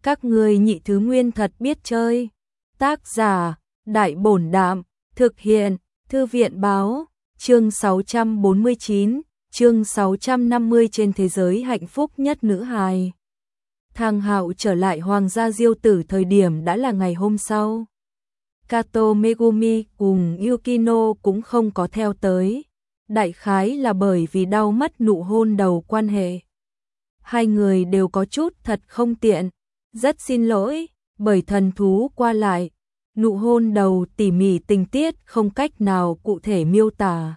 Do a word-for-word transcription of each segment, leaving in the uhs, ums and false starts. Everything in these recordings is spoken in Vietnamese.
Các ngươi nhị thứ nguyên thật biết chơi. Tác giả, Đại Bổn Đạm, thực hiện, Thư viện Báo, chương sáu trăm bốn mươi chín, chương sáu trăm năm mươi trên thế giới hạnh phúc nhất nữ hài. Thang Hạo trở lại Hoàng gia Diêu Tử thời điểm đã là ngày hôm sau. Kato Megumi cùng Yukino cũng không có theo tới. Đại khái là bởi vì đau mất nụ hôn đầu quan hệ. Hai người đều có chút thật không tiện. Rất xin lỗi, bởi thần thú qua lại. Nụ hôn đầu tỉ mỉ tình tiết không cách nào cụ thể miêu tả.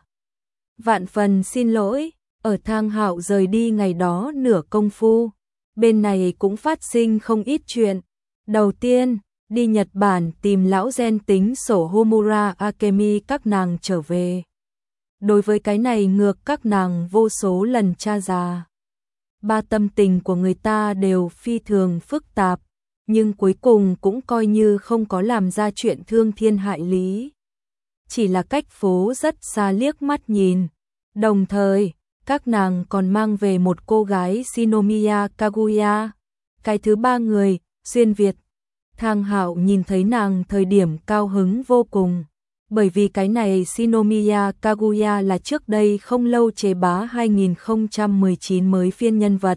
Vạn phần xin lỗi, ở Thang Hạo rời đi ngày đó nửa công phu. Bên này cũng phát sinh không ít chuyện. Đầu tiên, đi Nhật Bản tìm lão gen tính sổ Homura Akemi các nàng trở về. Đối với cái này ngược các nàng vô số lần tra ra. Ba tâm tình của người ta đều phi thường phức tạp, nhưng cuối cùng cũng coi như không có làm ra chuyện thương thiên hại lý. Chỉ là cách phố rất xa liếc mắt nhìn. Đồng thời, các nàng còn mang về một cô gái Shinomiya Kaguya. Cái thứ ba người, xuyên Việt. Thang Hạo nhìn thấy nàng thời điểm cao hứng vô cùng. Bởi vì cái này Shinomiya Kaguya là trước đây không lâu chế bá hai không một chín mới phiên nhân vật.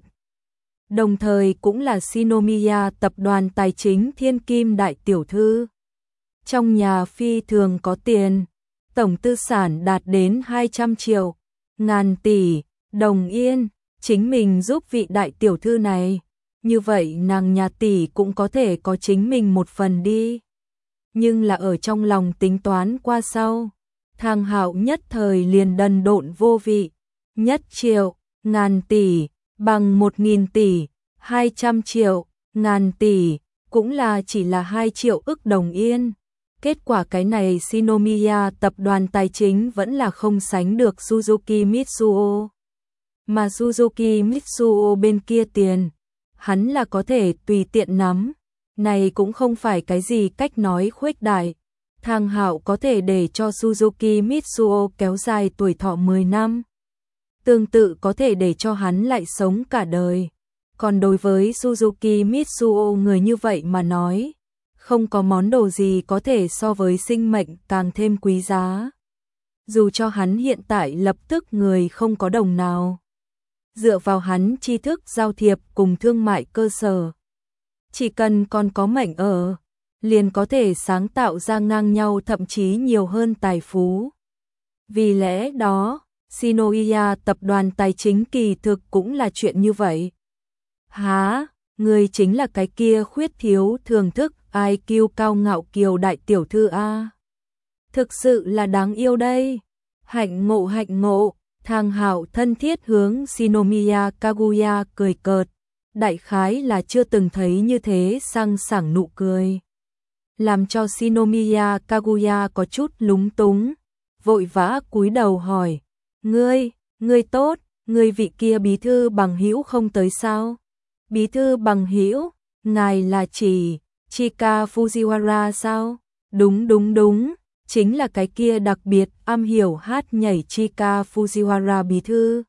Đồng thời cũng là Shinomiya tập đoàn tài chính thiên kim đại tiểu thư. Trong nhà phi thường có tiền, tổng tư sản đạt đến hai trăm triệu, ngàn tỷ, đồng yên, chính mình giúp vị đại tiểu thư này. Như vậy nàng nhà tỷ cũng có thể có chính mình một phần đi. Nhưng là ở trong lòng tính toán qua sau, Thang Hạo nhất thời liền đần độn vô vị. Nhất triệu, ngàn tỷ, bằng một nghìn tỷ, hai trăm triệu, ngàn tỷ, cũng là chỉ là hai triệu ức đồng yên. Kết quả cái này Shinomiya tập đoàn tài chính vẫn là không sánh được Suzuki Mitsuo. Mà Suzuki Mitsuo bên kia tiền, hắn là có thể tùy tiện nắm. Này cũng không phải cái gì cách nói khuếch đại. Thang Hạo có thể để cho Suzuki Mitsuo kéo dài tuổi thọ mười năm. Tương tự có thể để cho hắn lại sống cả đời. Còn đối với Suzuki Mitsuo người như vậy mà nói, không có món đồ gì có thể so với sinh mệnh càng thêm quý giá. Dù cho hắn hiện tại lập tức người không có đồng nào. Dựa vào hắn tri thức giao thiệp cùng thương mại cơ sở. Chỉ cần còn có mệnh ở, liền có thể sáng tạo ra ngang nhau thậm chí nhiều hơn tài phú. Vì lẽ đó, Shinomiya tập đoàn tài chính kỳ thực cũng là chuyện như vậy. Hả, người chính là cái kia khuyết thiếu thưởng thức i kiu cao ngạo kiều đại tiểu thư A. Thực sự là đáng yêu đây. Hạnh ngộ hạnh ngộ, Thang Hạo thân thiết hướng Shinomiya Kaguya cười cợt. Đại khái là chưa từng thấy như thế sang sảng nụ cười. Làm cho Shinomiya Kaguya có chút lúng túng. Vội vã cúi đầu hỏi. Ngươi, ngươi tốt, ngươi vị kia bí thư bằng hữu không tới sao? Bí thư bằng hữu, ngài là chỉ Chika Fujiwara sao? Đúng đúng đúng, chính là cái kia đặc biệt am hiểu hát nhảy Chika Fujiwara bí thư.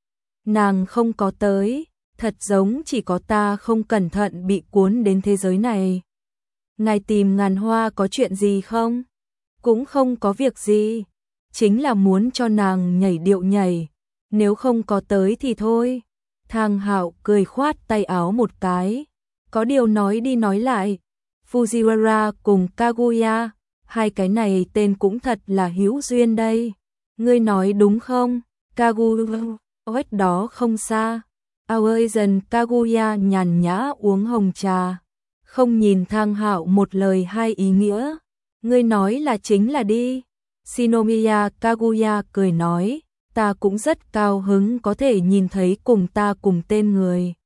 Nàng không có tới, thật giống chỉ có ta không cẩn thận bị cuốn đến thế giới này. Ngài tìm Ngàn Hoa có chuyện gì không? Cũng không có việc gì, chính là muốn cho nàng nhảy điệu nhảy, nếu không có tới thì thôi. Thang Hạo cười khoát tay áo một cái, có điều nói đi nói lại, Fujiwara cùng Kaguya, hai cái này tên cũng thật là hữu duyên đây. Ngươi nói đúng không? Kaguya, cách đó không xa. Aoizan Kaguya nhàn nhã uống hồng trà, không nhìn Thang Hạo một lời hai ý nghĩa. Ngươi nói là chính là đi. Shinomiya Kaguya cười nói, ta cũng rất cao hứng có thể nhìn thấy cùng ta cùng tên người.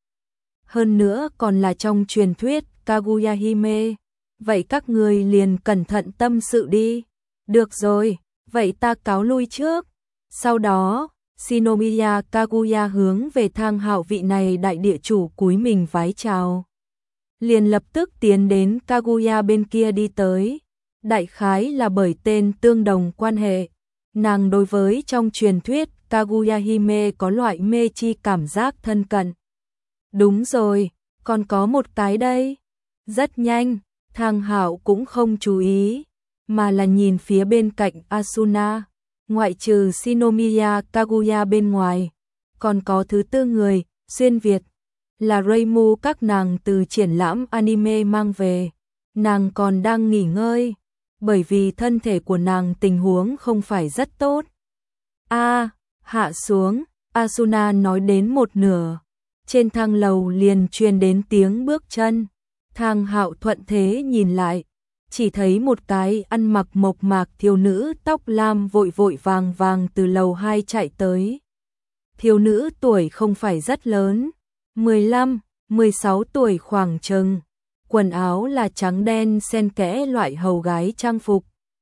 Hơn nữa còn là trong truyền thuyết Kaguya Hime. Vậy các người liền cẩn thận tâm sự đi. Được rồi, vậy ta cáo lui trước. Sau đó, Shinomiya Kaguya hướng về Thang Hạo vị này đại địa chủ cúi mình vái chào. Liền lập tức tiến đến Kaguya bên kia đi tới. Đại khái là bởi tên tương đồng quan hệ. Nàng đối với trong truyền thuyết Kaguya Hime có loại mê chi cảm giác thân cận. Đúng rồi, còn có một cái đây. Rất nhanh, Thang Hạo cũng không chú ý, mà là nhìn phía bên cạnh Asuna, ngoại trừ Shinomiya Kaguya bên ngoài, còn có thứ tư người, xuyên Việt, là Reimu các nàng từ triển lãm anime mang về. Nàng còn đang nghỉ ngơi, bởi vì thân thể của nàng tình huống không phải rất tốt. A, hạ xuống, Asuna nói đến một nửa, trên thang lầu liền truyền đến tiếng bước chân. Thang Hạo thuận thế nhìn lại, chỉ thấy một cái ăn mặc mộc mạc thiếu nữ tóc lam vội vội vàng vàng từ lầu hai chạy tới. Thiếu nữ tuổi không phải rất lớn, mười lăm, mười sáu tuổi khoảng chừng, quần áo là trắng đen xen kẽ loại hầu gái trang phục.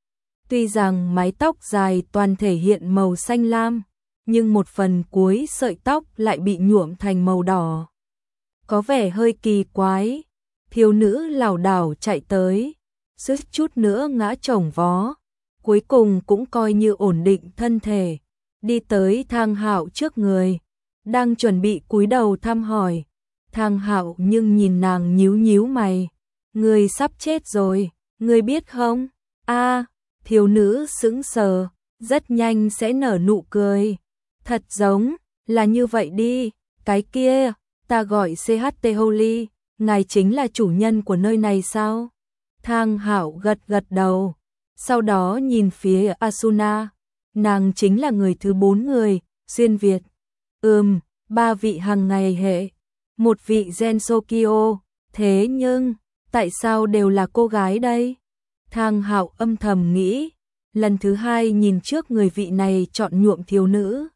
Tuy rằng mái tóc dài toàn thể hiện màu xanh lam, nhưng một phần cuối sợi tóc lại bị nhuộm thành màu đỏ. Có vẻ hơi kỳ quái. Thiếu nữ lảo đảo chạy tới, suýt chút nữa ngã chồng vó, cuối cùng cũng coi như ổn định thân thể, đi tới Thang Hạo trước người, đang chuẩn bị cúi đầu thăm hỏi. Thang Hạo nhưng nhìn nàng nhíu nhíu mày, người sắp chết rồi, người biết không? A, thiếu nữ sững sờ, rất nhanh sẽ nở nụ cười, thật giống là như vậy đi, cái kia, ta gọi xê hát tê Holy. Ngài chính là chủ nhân của nơi này sao? Thang Hạo gật gật đầu, sau đó nhìn phía Asuna, nàng chính là người thứ bốn người, xuyên Việt. Ừm, ba vị hàng ngày hệ, một vị Gensokyo, thế nhưng, tại sao đều là cô gái đây? Thang Hạo âm thầm nghĩ, lần thứ hai nhìn trước người vị này chọn nhuộm thiếu nữ.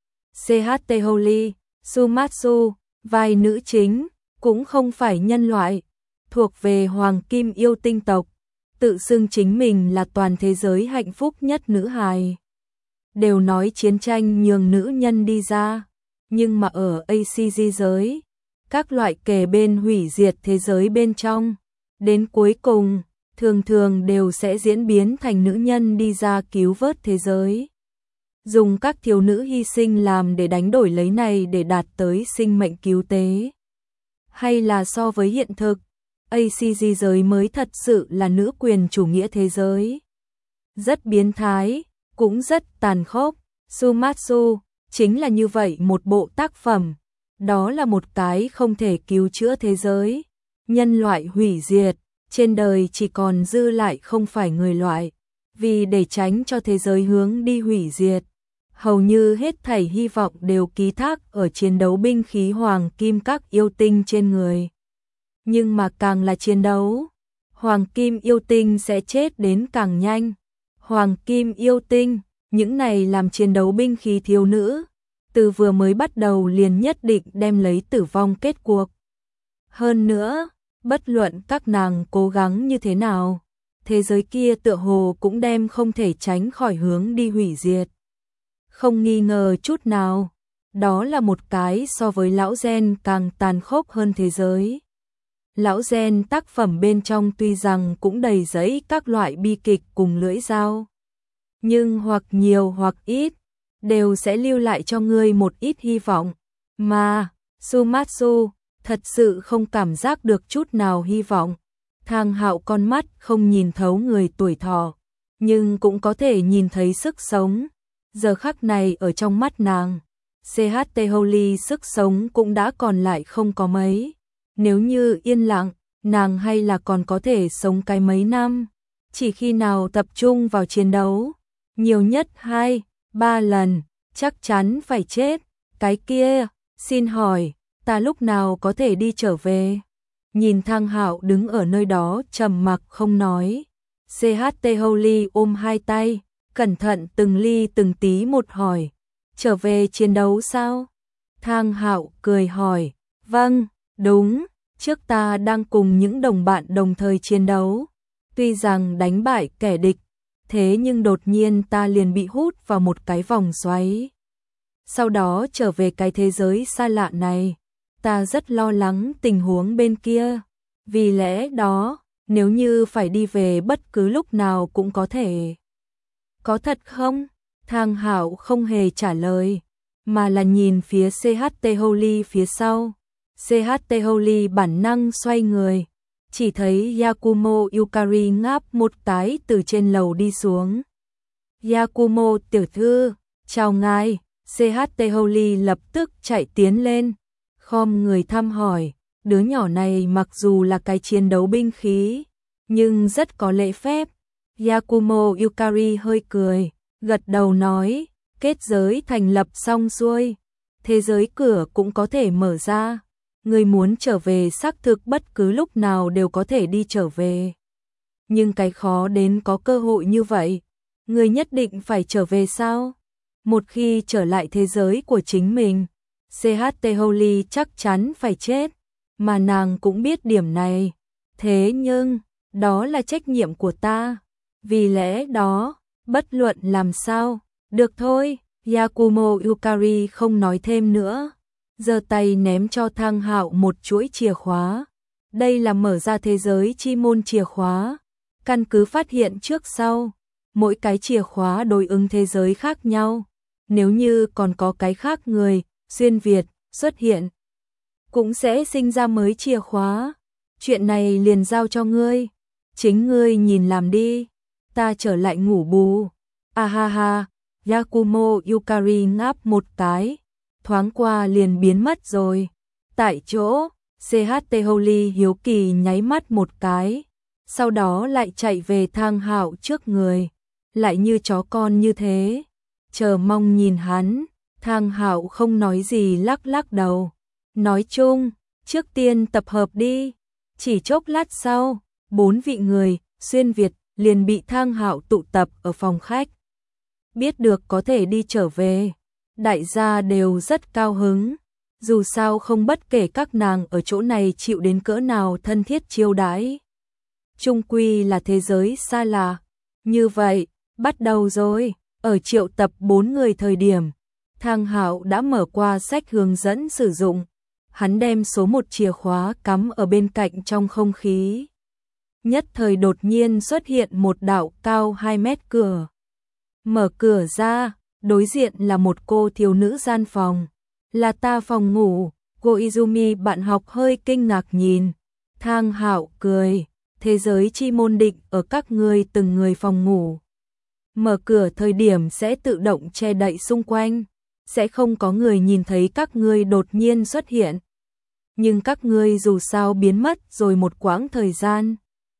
xê hát tê Holy, Sumatsu, vai nữ chính, cũng không phải nhân loại, thuộc về Hoàng Kim yêu tinh tộc, tự xưng chính mình là toàn thế giới hạnh phúc nhất nữ hài. Đều nói chiến tranh nhường nữ nhân đi ra, nhưng mà ở a xê giê giới, các loại kề bên hủy diệt thế giới bên trong, đến cuối cùng, thường thường đều sẽ diễn biến thành nữ nhân đi ra cứu vớt thế giới. Dùng các thiếu nữ hy sinh làm để đánh đổi lấy này để đạt tới sinh mệnh cứu tế. Hay là so với hiện thực, a xê giê giới mới thật sự là nữ quyền chủ nghĩa thế giới. Rất biến thái, cũng rất tàn khốc. Sumatsu chính là như vậy một bộ tác phẩm, đó là một cái không thể cứu chữa thế giới. Nhân loại hủy diệt, trên đời chỉ còn dư lại không phải người loại, vì để tránh cho thế giới hướng đi hủy diệt. Hầu như hết thảy hy vọng đều ký thác ở chiến đấu binh khí hoàng kim các yêu tinh trên người. Nhưng mà càng là chiến đấu, hoàng kim yêu tinh sẽ chết đến càng nhanh. Hoàng kim yêu tinh, những này làm chiến đấu binh khí thiếu nữ, từ vừa mới bắt đầu liền nhất định đem lấy tử vong kết cuộc. Hơn nữa, bất luận các nàng cố gắng như thế nào, thế giới kia tựa hồ cũng đem không thể tránh khỏi hướng đi hủy diệt. Không nghi ngờ chút nào, đó là một cái so với lão gen càng tàn khốc hơn thế giới. Lão gen tác phẩm bên trong tuy rằng cũng đầy giấy các loại bi kịch cùng lưỡi dao, nhưng hoặc nhiều hoặc ít, đều sẽ lưu lại cho ngươi một ít hy vọng. Mà, Sumatsu, thật sự không cảm giác được chút nào hy vọng. Thang Hạo con mắt không nhìn thấu người tuổi thọ, nhưng cũng có thể nhìn thấy sức sống. Giờ khắc này ở trong mắt nàng, xê hát tê Holy sức sống cũng đã còn lại không có mấy. Nếu như yên lặng, nàng hay là còn có thể sống cái mấy năm. Chỉ khi nào tập trung vào chiến đấu, nhiều nhất hai, ba lần, chắc chắn phải chết. Cái kia, xin hỏi, ta lúc nào có thể đi trở về? Nhìn Thang Hạo đứng ở nơi đó trầm mặc không nói. xê hát tê Holy ôm hai tay, cẩn thận từng ly từng tí một hỏi, trở về chiến đấu sao? Thang Hạo cười hỏi, vâng, đúng, trước ta đang cùng những đồng bạn đồng thời chiến đấu, tuy rằng đánh bại kẻ địch, thế nhưng đột nhiên ta liền bị hút vào một cái vòng xoáy. Sau đó trở về cái thế giới xa lạ này, ta rất lo lắng tình huống bên kia, vì lẽ đó, nếu như phải đi về bất cứ lúc nào cũng có thể. Có thật không? Thang Hạo không hề trả lời, mà là nhìn phía xê hát tê Holy phía sau. xê hát tê Holy bản năng xoay người, chỉ thấy Yakumo Yukari ngáp một cái từ trên lầu đi xuống. Yakumo tiểu thư, chào ngài. xê hát tê Holy lập tức chạy tiến lên, khom người thăm hỏi. Đứa nhỏ này mặc dù là cái chiến đấu binh khí, nhưng rất có lễ phép. Yakumo Yukari hơi cười, gật đầu nói, kết giới thành lập xong xuôi, thế giới cửa cũng có thể mở ra. Người muốn trở về xác thực bất cứ lúc nào đều có thể đi trở về. Nhưng cái khó đến có cơ hội như vậy, người nhất định phải trở về sao? Một khi trở lại thế giới của chính mình, xê hát tê Holy chắc chắn phải chết, mà nàng cũng biết điểm này. Thế nhưng, đó là trách nhiệm của ta. Vì lẽ đó, bất luận làm sao, được thôi. Yakumo Yukari không nói thêm nữa, giơ tay ném cho Thang Hạo một chuỗi chìa khóa. Đây là mở ra thế giới chi môn chìa khóa, căn cứ phát hiện trước sau, mỗi cái chìa khóa đối ứng thế giới khác nhau. Nếu như còn có cái khác người, xuyên Việt, xuất hiện, cũng sẽ sinh ra mới chìa khóa. Chuyện này liền giao cho ngươi, chính ngươi nhìn làm đi, ta trở lại ngủ bù. À ha ha, Yakumo Yukari ngáp một cái, thoáng qua liền biến mất rồi. Tại chỗ, xê hát tê Holy hiếu kỳ nháy mắt một cái, sau đó lại chạy về Thang Hạo trước người, lại như chó con như thế, chờ mong nhìn hắn. Thang Hạo không nói gì, lắc lắc đầu, nói chung, trước tiên tập hợp đi. Chỉ chốc lát sau, bốn vị người xuyên Việt liền bị Thang Hạo tụ tập ở phòng khách. Biết được có thể đi trở về, đại gia đều rất cao hứng, dù sao không bất kể các nàng ở chỗ này chịu đến cỡ nào thân thiết chiêu đãi, chung quy là thế giới xa lạ. Như vậy, bắt đầu rồi. Ở triệu tập bốn người thời điểm, Thang Hạo đã mở qua sách hướng dẫn sử dụng, hắn đem số một chìa khóa cắm ở bên cạnh trong không khí. Nhất thời đột nhiên xuất hiện một đạo cao hai mét cửa. Mở cửa ra, đối diện là một cô thiếu nữ gian phòng. Là ta phòng ngủ. Cô Izumi bạn học hơi kinh ngạc nhìn. Thang Hạo cười, thế giới chi môn định ở các ngươi từng người phòng ngủ. Mở cửa thời điểm sẽ tự động che đậy xung quanh, sẽ không có người nhìn thấy các ngươi đột nhiên xuất hiện. Nhưng các ngươi dù sao biến mất rồi một quãng thời gian.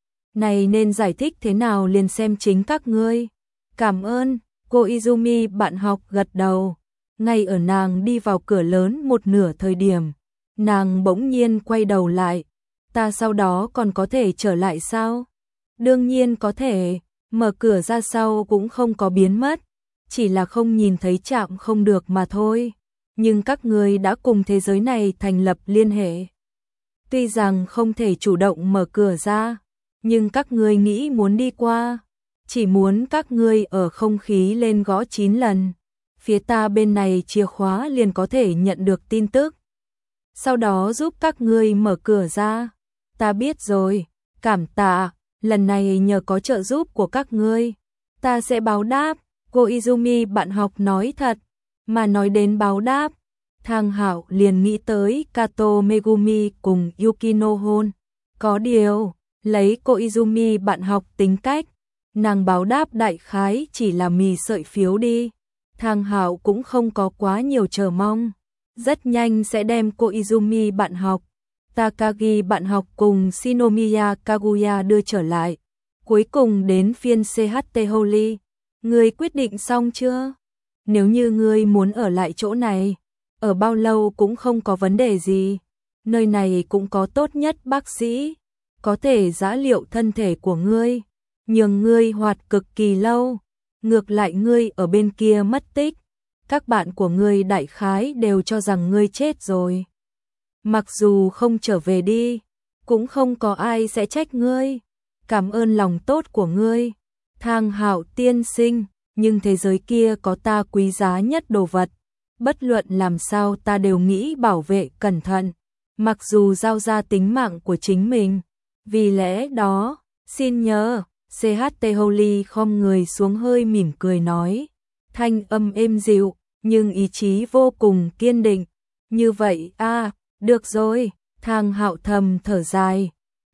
Này nên giải thích thế nào liền xem chính các ngươi. Cảm ơn. Cô Izumi bạn học gật đầu. Ngay ở nàng đi vào cửa lớn một nửa thời điểm, nàng bỗng nhiên quay đầu lại. Ta sau đó còn có thể trở lại sao? Đương nhiên có thể. Mở cửa ra sau cũng không có biến mất, chỉ là không nhìn thấy chạm không được mà thôi. Nhưng các ngươi đã cùng thế giới này thành lập liên hệ. Tuy rằng không thể chủ động mở cửa ra, nhưng các ngươi nghĩ muốn đi qua, chỉ muốn các ngươi ở không khí lên gõ chín lần. Phía ta bên này chìa khóa liền có thể nhận được tin tức. Sau đó giúp các ngươi mở cửa ra. Ta biết rồi, cảm tạ. Lần này nhờ có trợ giúp của các ngươi, ta sẽ báo đáp. Cô Izumi bạn học nói thật, mà nói đến báo đáp, Thang Hạo liền nghĩ tới Kato Megumi cùng Yukino Hon. Có điều, lấy cô Izumi bạn học tính cách, nàng báo đáp đại khái chỉ là mì sợi phiếu đi. Thang Hạo cũng không có quá nhiều chờ mong, rất nhanh sẽ đem cô Izumi bạn học, Takagi bạn học cùng Shinomiya Kaguya đưa trở lại. Cuối cùng đến phiên xê hát tê Holy. Ngươi quyết định xong chưa? Nếu như ngươi muốn ở lại chỗ này, ở bao lâu cũng không có vấn đề gì. Nơi này cũng có tốt nhất bác sĩ, có thể giã liệu thân thể của ngươi, nhường ngươi hoạt cực kỳ lâu. Ngược lại ngươi ở bên kia mất tích, các bạn của ngươi đại khái đều cho rằng ngươi chết rồi. Mặc dù không trở về đi, cũng không có ai sẽ trách ngươi. Cảm ơn lòng tốt của ngươi, Thang Hạo tiên sinh, nhưng thế giới kia có ta quý giá nhất đồ vật. Bất luận làm sao ta đều nghĩ bảo vệ cẩn thận, mặc dù giao ra tính mạng của chính mình. Vì lẽ đó, xin nhớ, xê hát tê Holy khom người xuống hơi mỉm cười nói. Thanh âm êm dịu, nhưng ý chí vô cùng kiên định. Như vậy a, à, được rồi, Thang Hạo thầm thở dài.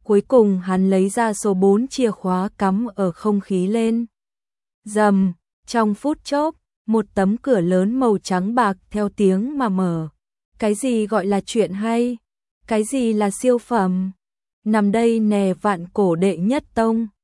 Cuối cùng hắn lấy ra số bốn chìa khóa cắm ở không khí lên. Rầm, trong phút chốc, một tấm cửa lớn màu trắng bạc theo tiếng mà mở. Cái gì gọi là chuyện hay? Cái gì là siêu phẩm? Nằm đây nè vạn cổ đệ nhất tông.